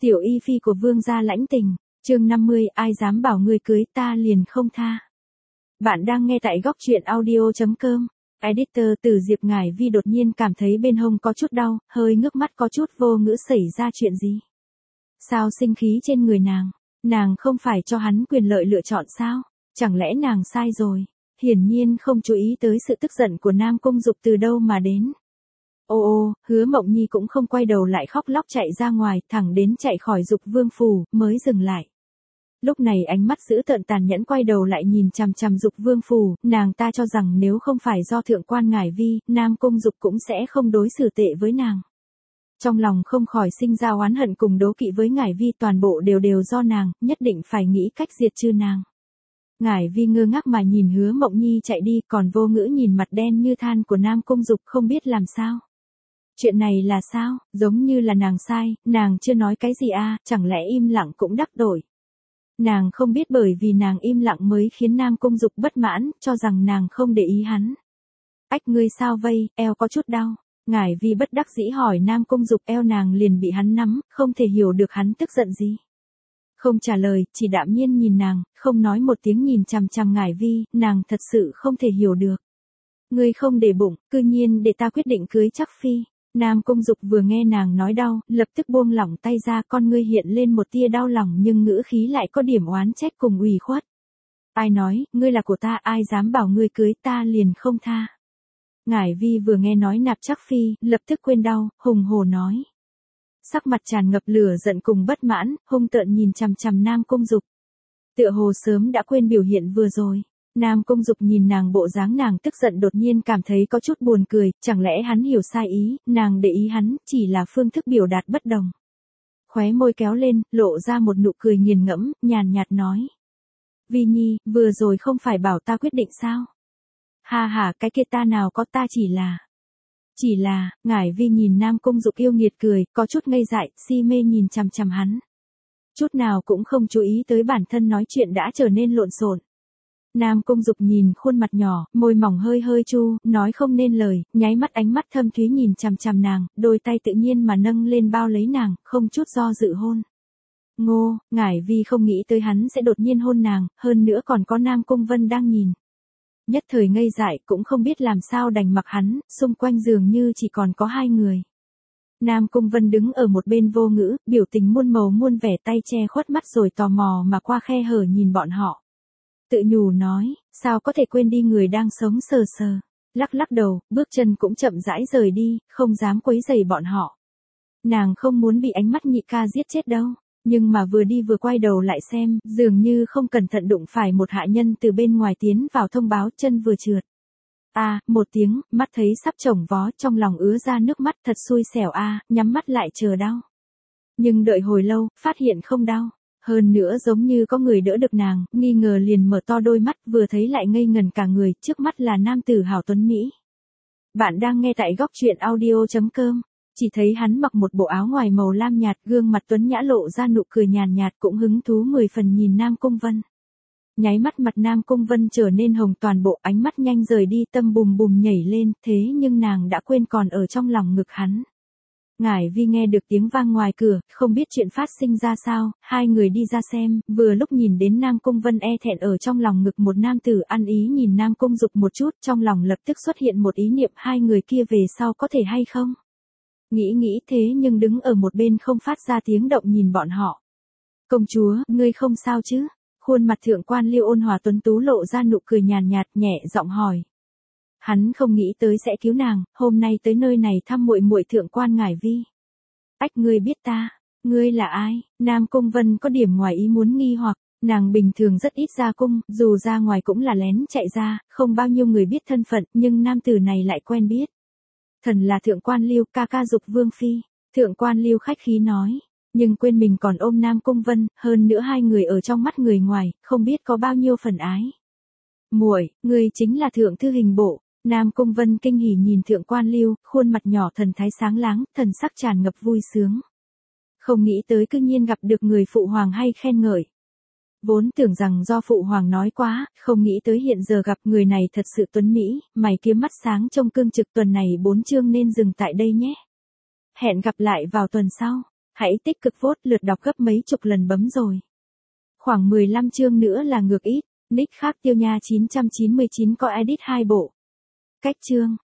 Tiểu y phi của vương gia lãnh tình, chương 50, ai dám bảo ngươi cưới ta liền không tha. Bạn đang nghe tại góc truyện audio.com. Editor Từ Diệp Ngải Vi đột nhiên cảm thấy bên hông có chút đau, hơi ngước mắt có chút vô ngữ xảy ra chuyện gì. Sao sinh khí trên người nàng không phải cho hắn quyền lợi lựa chọn sao, chẳng lẽ nàng sai rồi, hiển nhiên không chú ý tới sự tức giận của Nam Cung Dục từ đâu mà đến. Ô, Hứa Mộng Nhi cũng không quay đầu lại khóc lóc chạy ra ngoài, thẳng đến chạy khỏi Dục Vương phủ, mới dừng lại. Lúc này ánh mắt dữ tợn tàn nhẫn quay đầu lại nhìn chằm chằm Dục Vương phủ, nàng ta cho rằng nếu không phải do thượng quan Ngải Vi, Nam Cung Dục cũng sẽ không đối xử tệ với nàng. Trong lòng không khỏi sinh ra oán hận cùng đố kỵ với Ngải Vi, toàn bộ đều do nàng, nhất định phải nghĩ cách diệt trừ nàng. Ngải Vi ngơ ngác mà nhìn Hứa Mộng Nhi chạy đi, còn vô ngữ nhìn mặt đen như than của Nam Cung Dục không biết làm sao. Chuyện này là sao, giống như là nàng sai, nàng chưa nói cái gì à, chẳng lẽ im lặng cũng đắc tội. Nàng không biết bởi vì nàng im lặng mới khiến Nam Cung Dục bất mãn, cho rằng nàng không để ý hắn. Ách, ngươi sao vây, eo có chút đau. Ngải Vi bất đắc dĩ hỏi Nam Cung Dục, eo nàng liền bị hắn nắm, không thể hiểu được hắn tức giận gì. Không trả lời, chỉ đạm nhiên nhìn nàng, không nói một tiếng nhìn chằm chằm Ngải Vi, nàng thật sự không thể hiểu được. Ngươi không để bụng, cư nhiên để ta quyết định cưới Trác Phi. Nam Cung Dục vừa nghe nàng nói đau, lập tức buông lỏng tay ra, con ngươi hiện lên một tia đau lòng nhưng ngữ khí lại có điểm oán trách cùng ủy khuất. Ai nói, ngươi là của ta, ai dám bảo ngươi cưới ta liền không tha. Ngải Vi vừa nghe nói nạp Trác Phi, lập tức quên đau, hùng hổ nói. Sắc mặt tràn ngập lửa giận cùng bất mãn, hung tợn nhìn chằm chằm Nam Cung Dục. Tựa hồ sớm đã quên biểu hiện vừa rồi. Nam Cung Dục nhìn nàng bộ dáng nàng tức giận đột nhiên cảm thấy có chút buồn cười, chẳng lẽ hắn hiểu sai ý, nàng để ý hắn, chỉ là phương thức biểu đạt bất đồng. Khóe môi kéo lên, lộ ra một nụ cười nghiền ngẫm, nhàn nhạt nói. Vi Nhi, vừa rồi không phải bảo ta quyết định sao? Ha, cái kia ta nào có, ta chỉ là, Ngải Vi nhìn Nam Cung Dục yêu nghiệt cười, có chút ngây dại, si mê nhìn chằm chằm hắn. Chút nào cũng không chú ý tới bản thân nói chuyện đã trở nên lộn xộn. Nam Cung Dục nhìn khuôn mặt nhỏ, môi mỏng hơi chu, nói không nên lời, nháy mắt ánh mắt thâm thúy nhìn chằm chằm nàng, đôi tay tự nhiên mà nâng lên bao lấy nàng, không chút do dự hôn. Ngô, Ngải Vi không nghĩ tới hắn sẽ đột nhiên hôn nàng, hơn nữa còn có Nam Cung Vân đang nhìn. Nhất thời ngây dại, cũng không biết làm sao đành mặc hắn, xung quanh dường như chỉ còn có hai người. Nam Cung Vân đứng ở một bên vô ngữ, biểu tình muôn màu muôn vẻ, tay che khuất mắt rồi tò mò mà qua khe hở nhìn bọn họ. Tự nhủ nói, sao có thể quên đi người đang sống sờ sờ. Lắc đầu, bước chân cũng chậm rãi rời đi, không dám quấy rầy bọn họ. Nàng không muốn bị ánh mắt nhị ca giết chết đâu. Nhưng mà vừa đi vừa quay đầu lại xem, dường như không cẩn thận đụng phải một hạ nhân từ bên ngoài tiến vào thông báo, chân vừa trượt. Một tiếng, mắt thấy sắp chồng vó, trong lòng ứa ra nước mắt, thật xui xẻo nhắm mắt lại chờ đau. Nhưng đợi hồi lâu, phát hiện không đau. Hơn nữa giống như có người đỡ được nàng, nghi ngờ liền mở to đôi mắt, vừa thấy lại ngây ngần cả người, trước mắt là nam tử hảo tuấn Mỹ. Bạn đang nghe tại góc truyện audio.com. Chỉ thấy hắn mặc một bộ áo ngoài màu lam nhạt, gương mặt tuấn nhã lộ ra nụ cười nhàn nhạt, cũng hứng thú 10 phần nhìn Nam Cung Vân. Nháy mắt mặt Nam Cung Vân trở nên hồng toàn bộ, ánh mắt nhanh rời đi, tâm bùm bùm nhảy lên, thế nhưng nàng đã quên còn ở trong lòng ngực hắn. Ngải Vi nghe được tiếng vang ngoài cửa, không biết chuyện phát sinh ra sao, hai người đi ra xem, vừa lúc nhìn đến Nam Cung Vân e thẹn ở trong lòng ngực một nam tử, ăn ý nhìn Nam Cung Dục một chút, trong lòng lập tức xuất hiện một ý niệm, hai người kia về sau có thể hay không? Nghĩ thế nhưng đứng ở một bên không phát ra tiếng động nhìn bọn họ. Công chúa, ngươi không sao chứ? Khuôn mặt thượng quan Liêu ôn hòa tuấn tú lộ ra nụ cười nhàn nhạt, nhẹ giọng hỏi. Hắn không nghĩ tới sẽ cứu nàng, hôm nay tới nơi này thăm muội thượng quan Ngải Vi. Ách, ngươi biết ta? Ngươi là ai? Nam Cung Vân có điểm ngoài ý muốn nghi hoặc, nàng bình thường rất ít ra cung, dù ra ngoài cũng là lén chạy ra, không bao nhiêu người biết thân phận, nhưng nam tử này lại quen biết. Thần là thượng quan Liêu, ca ca Dục Vương phi. Thượng quan Liêu khách khí nói, nhưng quên mình còn ôm Nam Cung Vân, hơn nữa hai người ở trong mắt người ngoài, không biết có bao nhiêu phần ái. Muội, ngươi chính là thượng thư hình bộ. Nam Cung Vân kinh hỉ nhìn thượng quan Liêu, khuôn mặt nhỏ thần thái sáng láng, thần sắc tràn ngập vui sướng. Không nghĩ tới cư nhiên gặp được người phụ hoàng hay khen ngợi. Vốn tưởng rằng do phụ hoàng nói quá, không nghĩ tới hiện giờ gặp người này thật sự tuấn mỹ, mày kiếm mắt sáng trông cương trực, tuần này 4 chương nên dừng tại đây nhé. Hẹn gặp lại vào tuần sau. Hãy tích cực vote, lượt đọc gấp mấy chục lần bấm rồi. Khoảng 15 chương nữa là ngược ít, nick khác Tiêu Nha 999 có edit 2 bộ. Cách chương